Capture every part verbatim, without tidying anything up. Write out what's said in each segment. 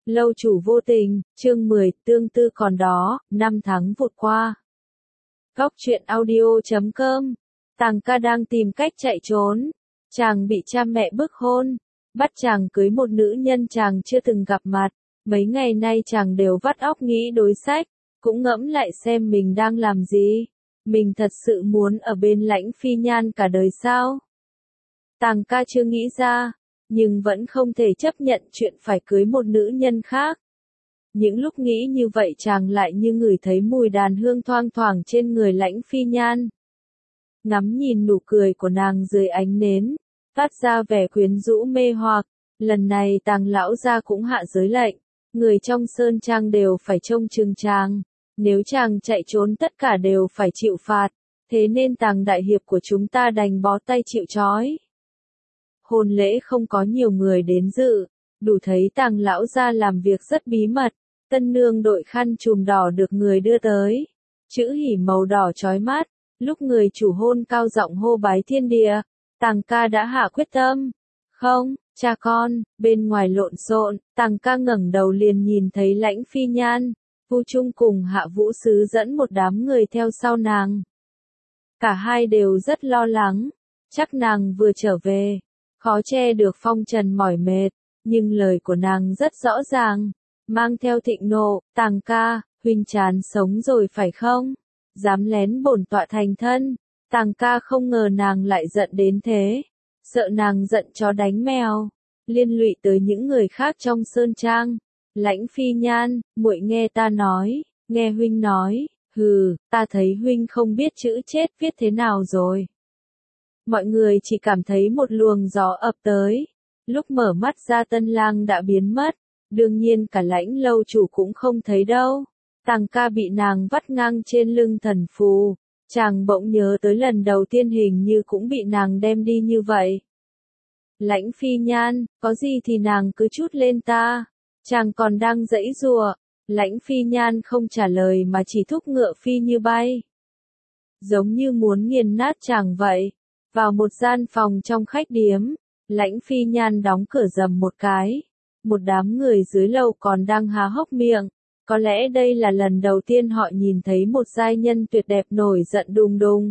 Lâu chủ vô tình, chương mười, tương tư còn đó, năm tháng vụt qua. Góc truyện audio chấm com. Tàng ca đang tìm cách chạy trốn. Chàng bị cha mẹ bức hôn, bắt chàng cưới một nữ nhân chàng chưa từng gặp mặt. Mấy ngày nay chàng đều vắt óc nghĩ đối sách, cũng ngẫm lại xem mình đang làm gì. Mình thật sự muốn ở bên Lãnh Phi Nhan cả đời sao? Tàng ca chưa nghĩ ra, nhưng vẫn không thể chấp nhận chuyện phải cưới một nữ nhân khác. Những lúc nghĩ như vậy chàng lại như ngửi thấy mùi đàn hương thoang thoảng trên người Lãnh Phi Nhan. Ngắm nhìn nụ cười của nàng dưới ánh nến, phát ra vẻ quyến rũ mê hoặc. Lần này Tàng lão gia cũng hạ giới lệnh, người trong sơn trang đều phải trông chừng chàng. Nếu chàng chạy trốn tất cả đều phải chịu phạt, thế nên Tàng đại hiệp của chúng ta đành bó tay chịu trói. Hôn lễ không có nhiều người đến dự, đủ thấy Tàng lão gia làm việc rất bí mật. Tân nương đội khăn chùm đỏ được người đưa tới, chữ hỉ màu đỏ chói mắt. Lúc người chủ hôn cao giọng hô bái thiên địa, Tàng ca đã hạ quyết tâm. Không, cha con, bên ngoài lộn xộn, Tàng ca ngẩng đầu liền nhìn thấy Lãnh Phi Nhan, Vu Trung cùng Hạ Vũ Sứ dẫn một đám người theo sau nàng. Cả hai đều rất lo lắng, chắc nàng vừa trở về, khó che được phong trần mỏi mệt, nhưng lời của nàng rất rõ ràng, mang theo thịnh nộ. Tàng ca, huynh chán sống rồi phải không? Dám lén bổn tọa thành thân. Tàng ca không ngờ nàng lại giận đến thế, sợ nàng giận chó đánh mèo, liên lụy tới những người khác trong sơn trang. Lãnh Phi Nhan, muội nghe ta nói, nghe huynh nói, hừ, ta thấy huynh không biết chữ chết viết thế nào rồi. Mọi người chỉ cảm thấy một luồng gió ập tới, lúc mở mắt ra Tân Lang đã biến mất, đương nhiên cả Lãnh lâu chủ cũng không thấy đâu. Tàng ca bị nàng vắt ngang trên lưng thần phù, chàng bỗng nhớ tới lần đầu tiên hình như cũng bị nàng đem đi như vậy. Lãnh Phi Nhan, có gì thì nàng cứ trút lên ta, chàng còn đang giãy giụa. Lãnh Phi Nhan không trả lời mà chỉ thúc ngựa phi như bay, giống như muốn nghiền nát chàng vậy. Vào một gian phòng trong khách điếm, Lãnh Phi Nhan đóng cửa rầm một cái, một đám người dưới lầu còn đang há hốc miệng. Có lẽ đây là lần đầu tiên họ nhìn thấy một giai nhân tuyệt đẹp nổi giận đùng đùng,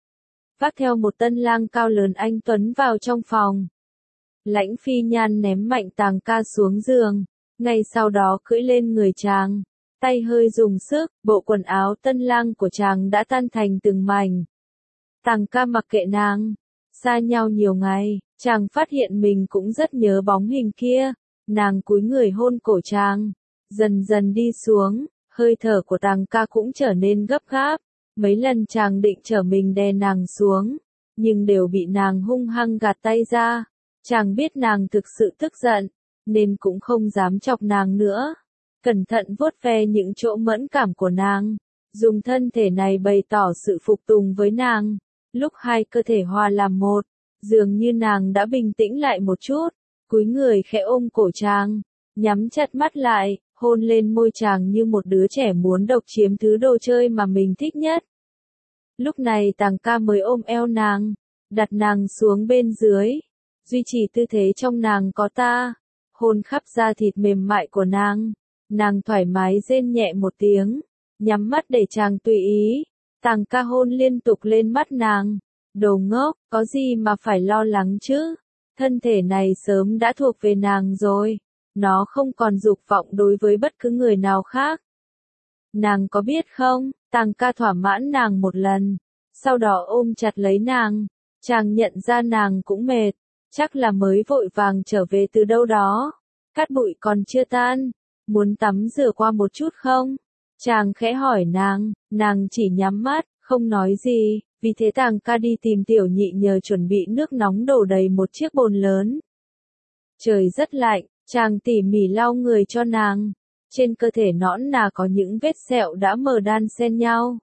vác theo một tân lang cao lớn anh tuấn vào trong phòng. Lãnh Phi Nhan ném mạnh Tàng ca xuống giường, ngay sau đó cưỡi lên người chàng, tay hơi dùng sức, bộ quần áo tân lang của chàng đã tan thành từng mảnh. Tàng ca mặc kệ nàng, xa nhau nhiều ngày, chàng phát hiện mình cũng rất nhớ bóng hình kia. Nàng cúi người hôn cổ chàng, dần dần đi xuống, hơi thở của Tàng ca cũng trở nên gấp gáp. Mấy lần chàng định trở mình đè nàng xuống, nhưng đều bị nàng hung hăng gạt tay ra. Chàng biết nàng thực sự tức giận, nên cũng không dám chọc nàng nữa. Cẩn thận vuốt ve những chỗ mẫn cảm của nàng, dùng thân thể này bày tỏ sự phục tùng với nàng. Lúc hai cơ thể hòa làm một, dường như nàng đã bình tĩnh lại một chút, cúi người khẽ ôm cổ chàng, nhắm chặt mắt lại, hôn lên môi chàng như một đứa trẻ muốn độc chiếm thứ đồ chơi mà mình thích nhất. Lúc này Tàng ca mới ôm eo nàng, đặt nàng xuống bên dưới, duy trì tư thế trong nàng có ta, hôn khắp da thịt mềm mại của nàng. Nàng thoải mái rên nhẹ một tiếng, nhắm mắt để chàng tùy ý. Tàng ca hôn liên tục lên mắt nàng. Đồ ngốc, có gì mà phải lo lắng chứ? Thân thể này sớm đã thuộc về nàng rồi. Nó không còn dục vọng đối với bất cứ người nào khác. Nàng có biết không, Tàng ca thỏa mãn nàng một lần, sau đó ôm chặt lấy nàng. Chàng nhận ra nàng cũng mệt, chắc là mới vội vàng trở về từ đâu đó. Cát bụi còn chưa tan, muốn tắm rửa qua một chút không? Chàng khẽ hỏi nàng, nàng chỉ nhắm mắt, không nói gì. Vì thế Tàng ca đi tìm tiểu nhị nhờ chuẩn bị nước nóng đổ đầy một chiếc bồn lớn. Trời rất lạnh, chàng tỉ mỉ lau người cho nàng. Trên cơ thể nõn nà có những vết sẹo đã mờ đan xen nhau.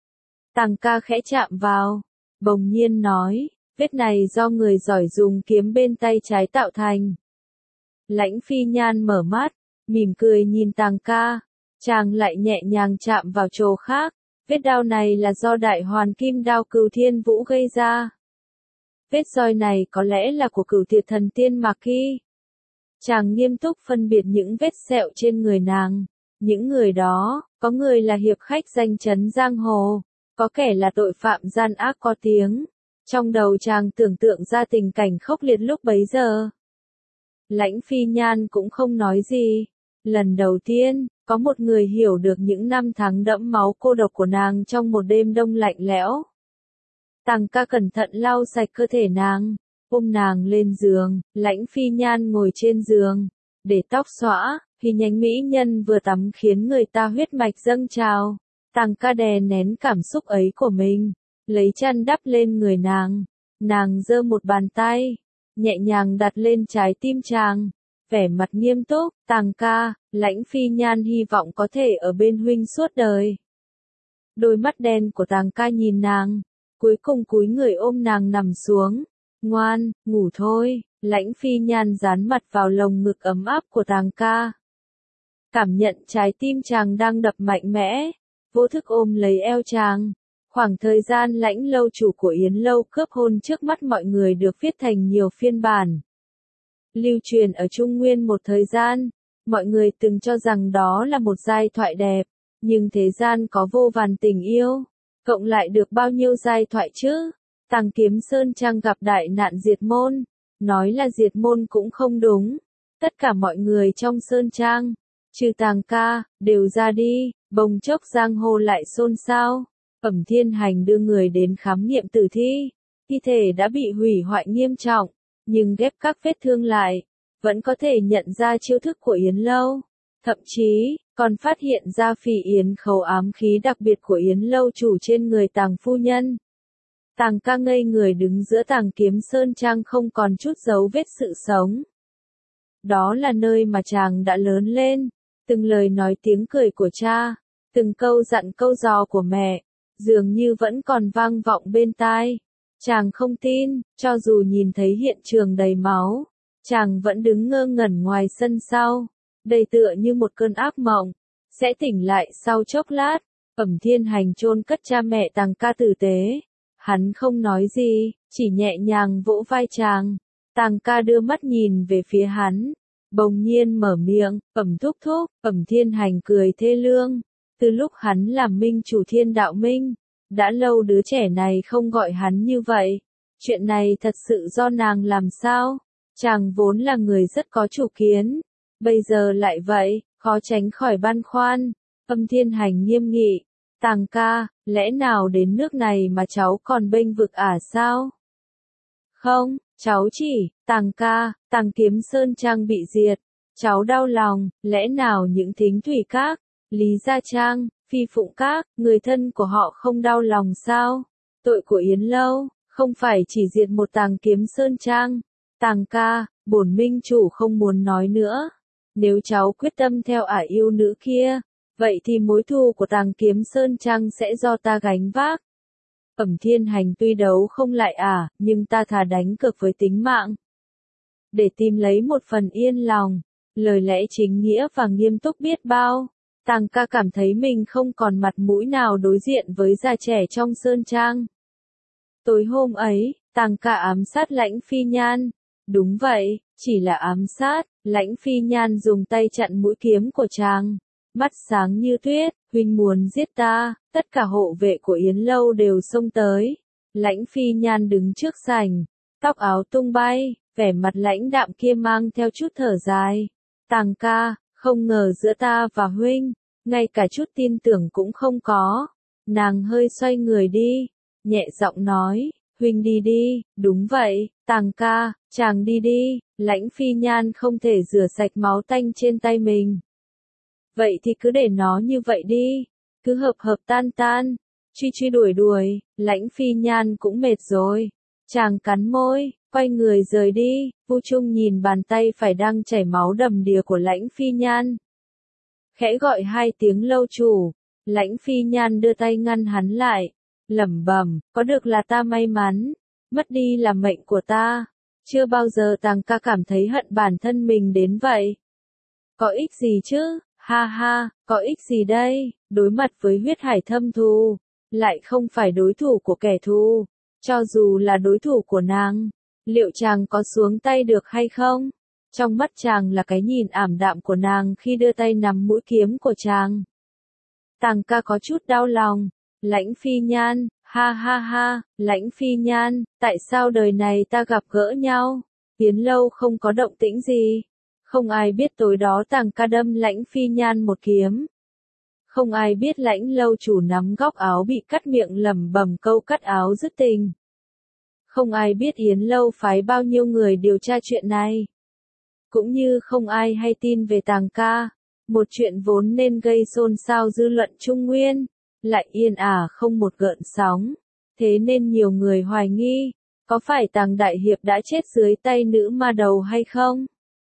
Tàng ca khẽ chạm vào, bỗng nhiên nói, vết này do người giỏi dùng kiếm bên tay trái tạo thành. Lãnh Phi Nhan mở mắt, mỉm cười nhìn Tàng ca, chàng lại nhẹ nhàng chạm vào chỗ khác. Vết đao này là do đại hoàn kim đao Cửu Thiên Vũ gây ra. Vết roi này có lẽ là của Cửu Thiệt Thần Tiên Mạc Kỳ. Chàng nghiêm túc phân biệt những vết sẹo trên người nàng. Những người đó, có người là hiệp khách danh chấn giang hồ, có kẻ là tội phạm gian ác có tiếng. Trong đầu chàng tưởng tượng ra tình cảnh khốc liệt lúc bấy giờ. Lãnh Phi Nhan cũng không nói gì. Lần đầu tiên, có một người hiểu được những năm tháng đẫm máu cô độc của nàng trong một đêm đông lạnh lẽo. Tằng ca cẩn thận lau sạch cơ thể nàng, ôm nàng lên giường, Lãnh Phi Nhan ngồi trên giường, để tóc xõa, hình nhánh mỹ nhân vừa tắm khiến người ta huyết mạch dâng trào. Tằng ca đè nén cảm xúc ấy của mình, lấy chăn đắp lên người nàng, nàng giơ một bàn tay, nhẹ nhàng đặt lên trái tim chàng, vẻ mặt nghiêm túc, Tằng ca, Lãnh Phi Nhan hy vọng có thể ở bên huynh suốt đời. Đôi mắt đen của Tằng ca nhìn nàng, cuối cùng cúi người ôm nàng nằm xuống, ngoan, ngủ thôi, Lãnh Phi Nhan dán mặt vào lồng ngực ấm áp của Tằng ca. Cảm nhận trái tim chàng đang đập mạnh mẽ, vô thức ôm lấy eo chàng. Khoảng thời gian Lãnh lâu chủ của Yến lâu cướp hôn trước mắt mọi người được viết thành nhiều phiên bản. Lưu truyền ở Trung Nguyên một thời gian, mọi người từng cho rằng đó là một giai thoại đẹp, nhưng thế gian có vô vàn tình yêu, cộng lại được bao nhiêu giai thoại chứ? Tằng Kiếm Sơn Trang gặp đại nạn diệt môn, nói là diệt môn cũng không đúng. Tất cả mọi người trong Sơn Trang, trừ Tằng ca, đều ra đi, bỗng chốc giang hồ lại xôn xao. Ẩm Thiên Hành đưa người đến khám nghiệm tử thi, thi thể đã bị hủy hoại nghiêm trọng, nhưng ghép các vết thương lại, vẫn có thể nhận ra chiêu thức của Yến lâu. Thậm chí, còn phát hiện ra Phỉ Yến khẩu ám khí đặc biệt của Yến lâu chủ trên người Tằng phu nhân. Tằng ca ngây người đứng giữa Tằng Kiếm Sơn Trang không còn chút dấu vết sự sống. Đó là nơi mà chàng đã lớn lên, từng lời nói tiếng cười của cha, từng câu dặn câu dò của mẹ, dường như vẫn còn vang vọng bên tai. Chàng không tin, cho dù nhìn thấy hiện trường đầy máu, chàng vẫn đứng ngơ ngẩn ngoài sân sau, đây tựa như một cơn ác mộng, sẽ tỉnh lại sau chốc lát. Ẩm Thiên Hành chôn cất cha mẹ Tằng ca tử tế, hắn không nói gì, chỉ nhẹ nhàng vỗ vai chàng. Tằng ca đưa mắt nhìn về phía hắn, bỗng nhiên mở miệng, Ẩm thúc thúc. Ẩm Thiên Hành cười thê lương, từ lúc hắn làm minh chủ Thiên Đạo Minh, đã lâu đứa trẻ này không gọi hắn như vậy. Chuyện này thật sự do nàng làm sao? Chàng vốn là người rất có chủ kiến, bây giờ lại vậy, khó tránh khỏi băn khoăn. Ẩm Thiên Hành nghiêm nghị, Tằng ca, lẽ nào đến nước này mà cháu còn bênh vực ả sao? Không, cháu chỉ, Tằng ca, Tằng Kiếm Sơn Trang bị diệt, cháu đau lòng, lẽ nào những Thính Thủy Các, Lý Gia Trang, Phi Phụng Các, người thân của họ không đau lòng sao? Tội của Yến lâu, không phải chỉ diệt một Tằng Kiếm Sơn Trang. Tằng ca, bổn minh chủ không muốn nói nữa. Nếu cháu quyết tâm theo ả yêu nữ kia, vậy thì mối thù của Tằng Kiếm Sơn Trang sẽ do ta gánh vác. Ẩm Thiên Hành tuy đấu không lại ả, nhưng ta thà đánh cược với tính mạng, để tìm lấy một phần yên lòng. Lời lẽ chính nghĩa và nghiêm túc biết bao. Tằng ca cảm thấy mình không còn mặt mũi nào đối diện với già trẻ trong Sơn Trang. Tối hôm ấy, Tằng ca ám sát Lãnh Phi Nhan. Đúng vậy, chỉ là ám sát. Lãnh Phi Nhan dùng tay chặn mũi kiếm của chàng, mắt sáng như tuyết, huynh muốn giết ta. Tất cả hộ vệ của Yến lâu đều xông tới. Lãnh Phi Nhan đứng trước sảnh, tóc áo tung bay, vẻ mặt lãnh đạm kia mang theo chút thở dài. Tằng ca, không ngờ giữa ta và huynh, ngay cả chút tin tưởng cũng không có. Nàng hơi xoay người đi, nhẹ giọng nói, huynh đi đi. Đúng vậy, Tằng ca, chàng đi đi. Lãnh Phi Nhan không thể rửa sạch máu tanh trên tay mình. Vậy thì cứ để nó như vậy đi, cứ hợp hợp tan tan, truy truy đuổi đuổi. Lãnh Phi Nhan cũng mệt rồi, chàng cắn môi, quay người rời đi. Vu Trung nhìn bàn tay phải đang chảy máu đầm đìa của Lãnh Phi Nhan, khẽ gọi hai tiếng lâu chủ. Lãnh Phi Nhan đưa tay ngăn hắn lại, lẩm bẩm, có được là ta may mắn, mất đi là mệnh của ta. Chưa bao giờ Tằng ca cảm thấy hận bản thân mình đến vậy. Có ích gì chứ? Ha ha, có ích gì đây? Đối mặt với huyết hải thâm thù, lại không phải đối thủ của kẻ thù. Cho dù là đối thủ của nàng, liệu chàng có xuống tay được hay không? Trong mắt chàng là cái nhìn ảm đạm của nàng khi đưa tay nắm mũi kiếm của chàng. Tàng ca có chút đau lòng. Lãnh Phi Nhan, ha ha ha, Lãnh Phi Nhan, tại sao đời này ta gặp gỡ nhau? Yến lâu không có động tĩnh gì. Không ai biết tối đó Tàng ca đâm Lãnh Phi Nhan một kiếm. Không ai biết Lãnh lâu chủ nắm góc áo bị cắt miệng lẩm bẩm câu cắt áo dứt tình. Không ai biết Yến lâu phái bao nhiêu người điều tra chuyện này. Cũng như không ai hay tin về Tàng ca. Một chuyện vốn nên gây xôn xao dư luận Trung Nguyên, lại yên ả không một gợn sóng. Thế nên nhiều người hoài nghi, có phải Tàng đại hiệp đã chết dưới tay nữ ma đầu hay không?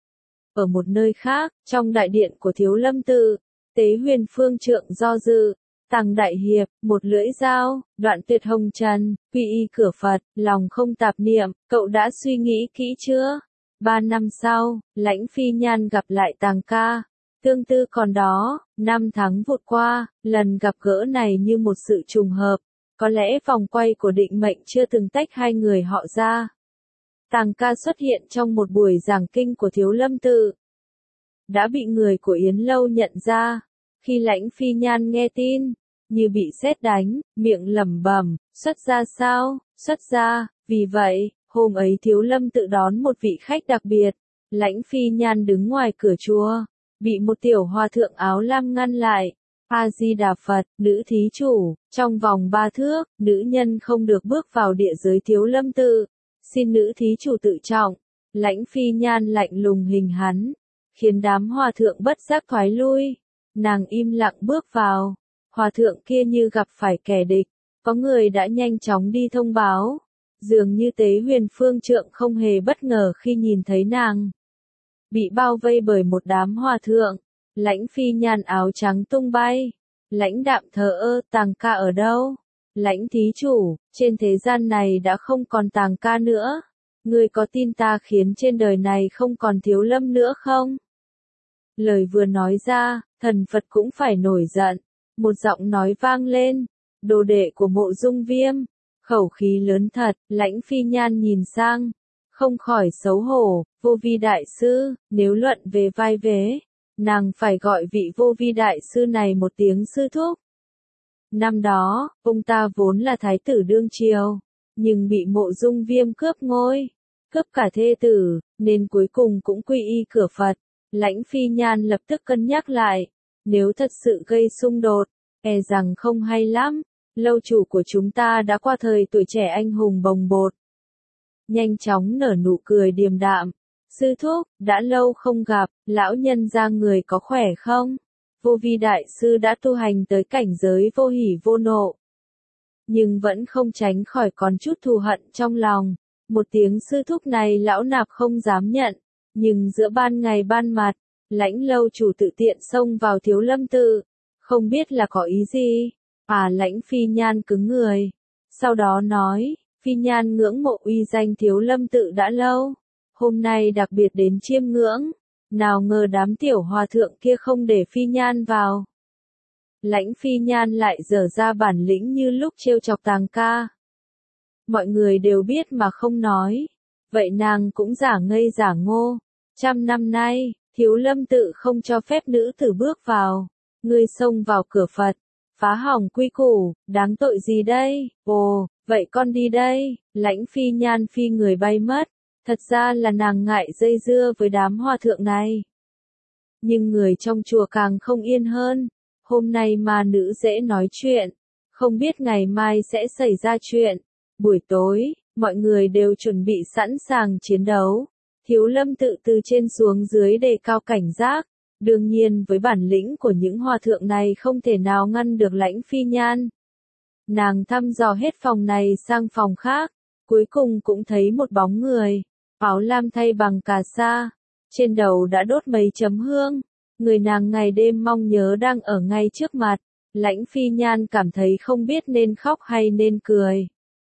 Ở một nơi khác, trong đại điện của Thiếu Lâm Tự, Tế Huyền Phương Trượng do dự, Tàng đại hiệp, một lưỡi dao, đoạn tuyệt hồng trần, quy y cửa Phật, lòng không tạp niệm, cậu đã suy nghĩ kỹ chưa? Ba năm sau, Lãnh Phi Nhan gặp lại Tàng ca. Tương tư còn đó, năm tháng vụt qua, lần gặp gỡ này như một sự trùng hợp. Có lẽ vòng quay của định mệnh chưa từng tách hai người họ ra. Tàng ca xuất hiện trong một buổi giảng kinh của Thiếu Lâm Tự. Đã bị người của Yến lâu nhận ra. Khi Lãnh Phi Nhan nghe tin, như bị sét đánh, miệng lẩm bẩm, xuất gia sao, xuất gia. Vì vậy, hôm ấy Thiếu Lâm Tự đón một vị khách đặc biệt. Lãnh Phi Nhan đứng ngoài cửa chùa, bị một tiểu hòa thượng áo lam ngăn lại. A Di Đà Phật, nữ thí chủ, trong vòng ba thước, nữ nhân không được bước vào địa giới Thiếu Lâm Tự. Xin nữ thí chủ tự trọng. Lãnh Phi Nhan lạnh lùng hình hắn, khiến đám hòa thượng bất giác thoái lui. Nàng im lặng bước vào. Hòa thượng kia như gặp phải kẻ địch, có người đã nhanh chóng đi thông báo. Dường như Tế Huyền Phương Trượng không hề bất ngờ khi nhìn thấy nàng. Bị bao vây bởi một đám hòa thượng. Lãnh Phi Nhan áo trắng tung bay. Lãnh đạm thờ ơ, Tàng ca ở đâu? Lãnh thí chủ, trên thế gian này đã không còn Tàng ca nữa. Ngươi có tin ta khiến trên đời này không còn Thiếu Lâm nữa không? Lời vừa nói ra, thần Phật cũng phải nổi giận. Một giọng nói vang lên. Đồ đệ của Mộ Dung Viêm. Khẩu khí lớn thật, Lãnh Phi Nhan nhìn sang. Không khỏi xấu hổ, Vô Vi đại sư, nếu luận về vai vế, nàng phải gọi vị Vô Vi đại sư này một tiếng sư thúc. Năm đó, ông ta vốn là thái tử đương triều, nhưng bị Mộ Dung Viêm cướp ngôi, cướp cả thê tử, nên cuối cùng cũng quy y cửa Phật. Lãnh Phi Nhan lập tức cân nhắc lại, nếu thật sự gây xung đột, e rằng không hay lắm. Lâu chủ của chúng ta đã qua thời tuổi trẻ anh hùng bồng bột. Nhanh chóng nở nụ cười điềm đạm. Sư thúc, đã lâu không gặp, lão nhân gia người có khỏe không? Vô Vi đại sư đã tu hành tới cảnh giới vô hỉ vô nộ. Nhưng vẫn không tránh khỏi còn chút thù hận trong lòng. Một tiếng sư thúc này lão nạp không dám nhận. Nhưng giữa ban ngày ban mặt, Lãnh lâu chủ tự tiện xông vào Thiếu Lâm Tự. Không biết là có ý gì? À, Lãnh Phi Nhan cứng người. Sau đó nói, Phi Nhan ngưỡng mộ uy danh Thiếu Lâm Tự đã lâu. Hôm nay đặc biệt đến chiêm ngưỡng. Nào ngờ đám tiểu hòa thượng kia không để Phi Nhan vào. Lãnh Phi Nhan lại dở ra bản lĩnh như lúc trêu chọc Tàng ca. Mọi người đều biết mà không nói. Vậy nàng cũng giả ngây giả ngô. Trăm năm nay, Thiếu Lâm Tự không cho phép nữ tử bước vào. Ngươi xông vào cửa Phật, phá hỏng quy củ, đáng tội gì đây? Ồ, vậy con đi đây. Lãnh Phi Nhan phi người bay mất. Thật ra là nàng ngại dây dưa với đám hòa thượng này. Nhưng người trong chùa càng không yên hơn. Hôm nay ma nữ dễ nói chuyện. Không biết ngày mai sẽ xảy ra chuyện. Buổi tối, mọi người đều chuẩn bị sẵn sàng chiến đấu. Thiếu Lâm Tự từ trên xuống dưới đề cao cảnh giác. Đương nhiên với bản lĩnh của những hòa thượng này không thể nào ngăn được Lãnh Phi Nhan. Nàng thăm dò hết phòng này sang phòng khác. Cuối cùng cũng thấy một bóng người. Áo lam thay bằng cà sa. Trên đầu đã đốt mấy chấm hương. Người nàng ngày đêm mong nhớ đang ở ngay trước mặt. Lãnh Phi Nhan cảm thấy không biết nên khóc hay nên cười.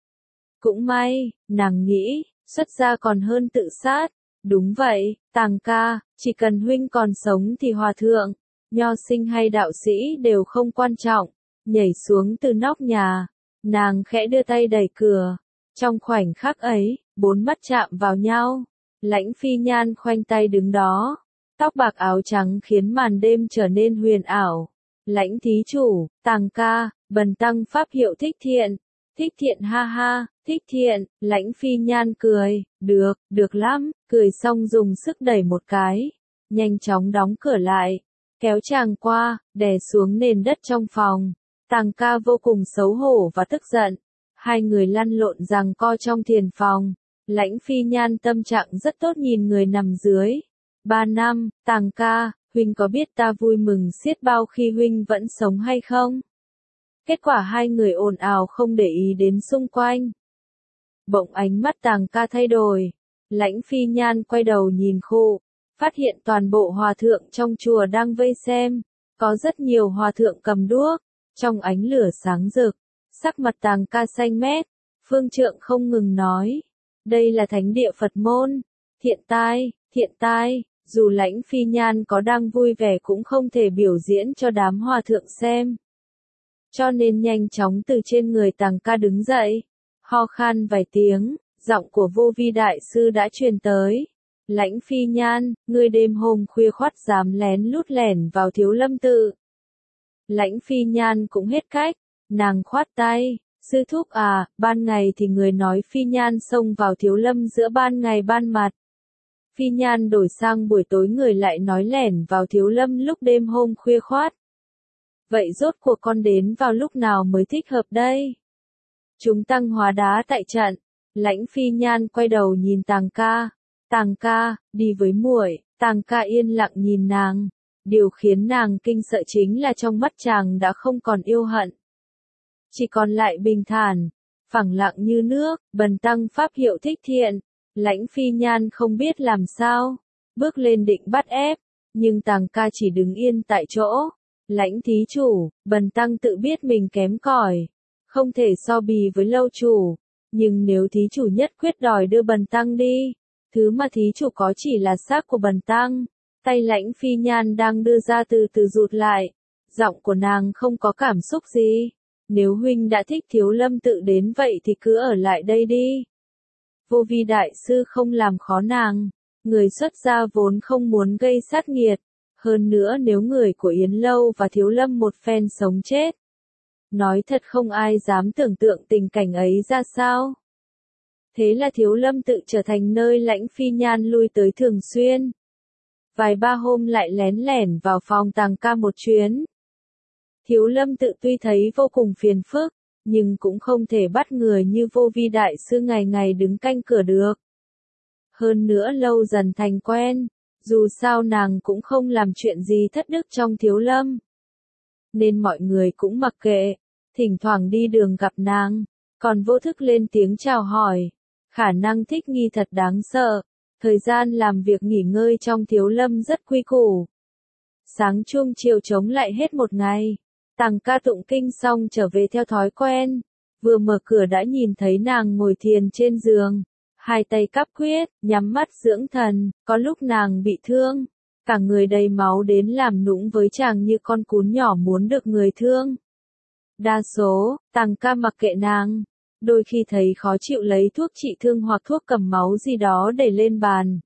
Cũng may, nàng nghĩ, xuất gia còn hơn tự sát. Đúng vậy, Tàng ca, chỉ cần huynh còn sống thì hòa thượng, nho sinh hay đạo sĩ đều không quan trọng. Nhảy xuống từ nóc nhà, nàng khẽ đưa tay đẩy cửa. Trong khoảnh khắc ấy, bốn mắt chạm vào nhau. Lãnh Phi Nhan khoanh tay đứng đó, tóc bạc áo trắng khiến màn đêm trở nên huyền ảo. Lãnh thí chủ, Tàng ca, bần tăng pháp hiệu Thích Thiện. Thích Thiện ha ha, Thích Thiện, Lãnh Phi Nhan cười, được, được lắm, cười xong dùng sức đẩy một cái, nhanh chóng đóng cửa lại, kéo chàng qua, đè xuống nền đất trong phòng. Tàng ca vô cùng xấu hổ và tức giận, hai người lăn lộn giằng co trong thiền phòng. Lãnh Phi Nhan tâm trạng rất tốt nhìn người nằm dưới. Ba năm, Tàng ca, huynh có biết ta vui mừng xiết bao khi huynh vẫn sống hay không? Kết quả hai người ồn ào không để ý đến xung quanh. Bỗng ánh mắt Tàng ca thay đổi. Lãnh Phi Nhan quay đầu nhìn khô, phát hiện toàn bộ hòa thượng trong chùa đang vây xem. Có rất nhiều hòa thượng cầm đuốc, trong ánh lửa sáng rực, sắc mặt Tàng ca xanh mét. Phương Trượng không ngừng nói, đây là thánh địa Phật môn, thiện tai, thiện tai. Dù Lãnh Phi Nhan có đang vui vẻ cũng không thể biểu diễn cho đám hòa thượng xem. Cho nên nhanh chóng từ trên người Tàng ca đứng dậy, ho khan vài tiếng, giọng của Vô Vi đại sư đã truyền tới. Lãnh Phi Nhan, ngươi đêm hôm khuya khoắt dám lén lút lẻn vào Thiếu Lâm tự. Lãnh Phi Nhan cũng hết cách, nàng khoát tay, sư thúc à, ban ngày thì người nói Phi Nhan xông vào Thiếu Lâm giữa ban ngày ban mặt. Phi Nhan đổi sang buổi tối người lại nói lẻn vào Thiếu Lâm lúc đêm hôm khuya khoắt. Vậy rốt cuộc con đến vào lúc nào mới thích hợp đây? Chúng tăng hóa đá tại trận. Lãnh Phi Nhan quay đầu nhìn Tàng ca. Tàng ca, đi với muội. Tàng ca yên lặng nhìn nàng. Điều khiến nàng kinh sợ chính là trong mắt chàng đã không còn yêu hận. Chỉ còn lại bình thản, phẳng lặng như nước, bần tăng pháp hiệu Thích Thiện. Lãnh Phi Nhan không biết làm sao, bước lên định bắt ép, nhưng Tàng ca chỉ đứng yên tại chỗ. Lãnh thí chủ, bần tăng tự biết mình kém cỏi, không thể so bì với lâu chủ, nhưng nếu thí chủ nhất quyết đòi đưa bần tăng đi, thứ mà thí chủ có chỉ là xác của bần tăng. Tay Lãnh Phi Nhan đang đưa ra từ từ rụt lại, giọng của nàng không có cảm xúc gì. Nếu huynh đã thích Thiếu Lâm tự đến vậy thì cứ ở lại đây đi. Vô Vi đại sư không làm khó nàng, người xuất gia vốn không muốn gây sát nghiệt, hơn nữa nếu người của Yến Lâu và Thiếu Lâm một phen sống chết. Nói thật không ai dám tưởng tượng tình cảnh ấy ra sao. Thế là Thiếu Lâm tự trở thành nơi Lãnh Phi Nhan lui tới thường xuyên. Vài ba hôm lại lén lẻn vào phòng Tàng ca một chuyến. Thiếu Lâm tự tuy thấy vô cùng phiền phức, nhưng cũng không thể bắt người như Vô Vi đại sư ngày ngày đứng canh cửa được. Hơn nữa lâu dần thành quen, dù sao nàng cũng không làm chuyện gì thất đức trong Thiếu Lâm. Nên mọi người cũng mặc kệ, thỉnh thoảng đi đường gặp nàng, còn vô thức lên tiếng chào hỏi. Khả năng thích nghi thật đáng sợ, thời gian làm việc nghỉ ngơi trong Thiếu Lâm rất quy củ. Sáng chuông chiều trống lại hết một ngày. Tàng ca tụng kinh xong trở về theo thói quen, vừa mở cửa đã nhìn thấy nàng ngồi thiền trên giường, hai tay cắp quyết, nhắm mắt dưỡng thần, có lúc nàng bị thương, cả người đầy máu đến làm nũng với chàng như con cún nhỏ muốn được người thương. Đa số, Tàng ca mặc kệ nàng, đôi khi thấy khó chịu lấy thuốc trị thương hoặc thuốc cầm máu gì đó để lên bàn.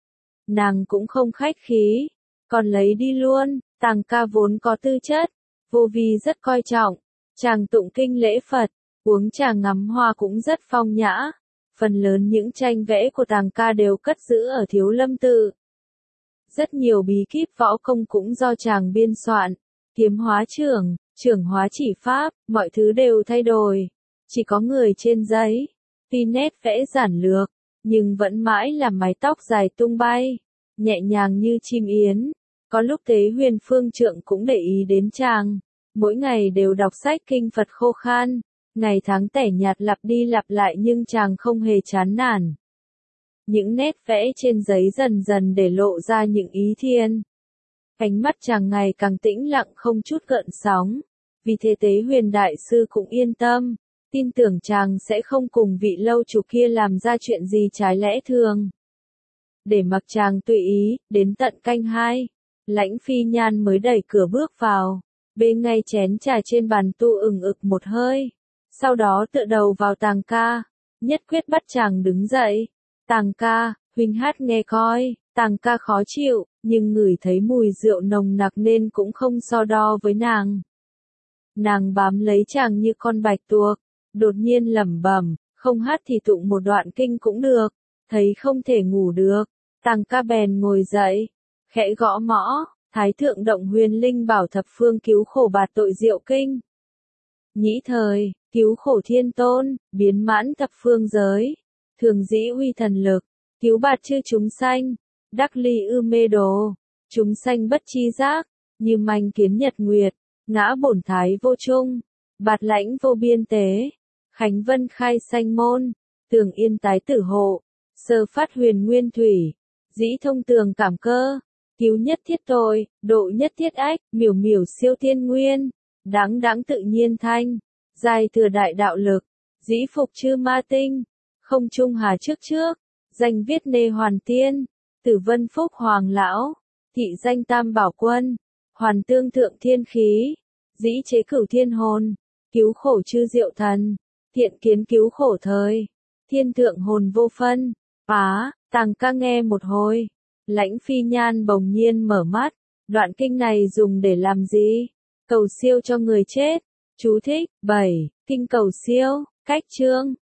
Nàng cũng không khách khí, còn lấy đi luôn. Tàng ca vốn có tư chất, Vô Vi rất coi trọng, chàng tụng kinh lễ Phật, uống trà ngắm hoa cũng rất phong nhã. Phần lớn những tranh vẽ của Tàng ca đều cất giữ ở Thiếu Lâm tự. Rất nhiều bí kíp võ công cũng do chàng biên soạn, kiếm hóa trưởng, trưởng hóa chỉ pháp, mọi thứ đều thay đổi. Chỉ có người trên giấy, tuy nét vẽ giản lược, nhưng vẫn mãi là mái tóc dài tung bay, nhẹ nhàng như chim yến. Có lúc Tế Huyền Phương Trượng cũng để ý đến chàng, mỗi ngày đều đọc sách kinh Phật khô khan, ngày tháng tẻ nhạt lặp đi lặp lại nhưng chàng không hề chán nản. Những nét vẽ trên giấy dần dần để lộ ra những ý thiền. Ánh mắt chàng ngày càng tĩnh lặng không chút gợn sóng, vì thế Tế Huyền Đại Sư cũng yên tâm, tin tưởng chàng sẽ không cùng vị lâu chủ kia làm ra chuyện gì trái lẽ thường. Để mặc chàng tùy ý, đến tận canh hai. Lãnh Phi Nhan mới đẩy cửa bước vào, bê ngay chén trà trên bàn tu ừng ực một hơi, sau đó tựa đầu vào Tàng ca, nhất quyết bắt chàng đứng dậy. Tàng ca, Huynh hát nghe coi, Tàng ca khó chịu, nhưng ngửi thấy mùi rượu nồng nặc nên cũng không so đo với nàng. Nàng bám lấy chàng như con bạch tuộc, đột nhiên lẩm bẩm, không hát thì tụng một đoạn kinh cũng được, thấy không thể ngủ được, Tàng ca bèn ngồi dậy, khẽ gõ mõ, Thái thượng động huyền linh bảo thập phương cứu khổ bạt tội diệu kinh. Nhĩ thời, cứu khổ thiên tôn, biến mãn thập phương giới, thường dĩ uy thần lực, cứu bạt chư chúng sanh, đắc ly ư mê đồ, chúng sanh bất chi giác, như manh kiến nhật nguyệt, ngã bổn thái vô trung, bạt lãnh vô biên tế, khánh vân khai sanh môn, tường yên tái tử hộ, sơ phát huyền nguyên thủy, dĩ thông tường cảm cơ, cứu nhất thiết tội, độ nhất thiết ách, miểu miểu siêu thiên nguyên, đáng đáng tự nhiên thanh, giai thừa đại đạo lực, dĩ phục chư ma tinh, không trung hà trước trước, danh viết nê hoàn tiên, tử vân phúc hoàng lão, thị danh tam bảo quân, hoàn tương thượng thiên khí, dĩ chế cửu thiên hồn, cứu khổ chư diệu thần, thiện kiến cứu khổ thời, thiên thượng hồn vô phân, phá, Tàng ca nghe một hồi, lãnh phi nhan bỗng nhiên mở mắt, đoạn kinh này dùng để làm gì? Cầu siêu cho người chết, chú thích, bảy, kinh cầu siêu, cách chương.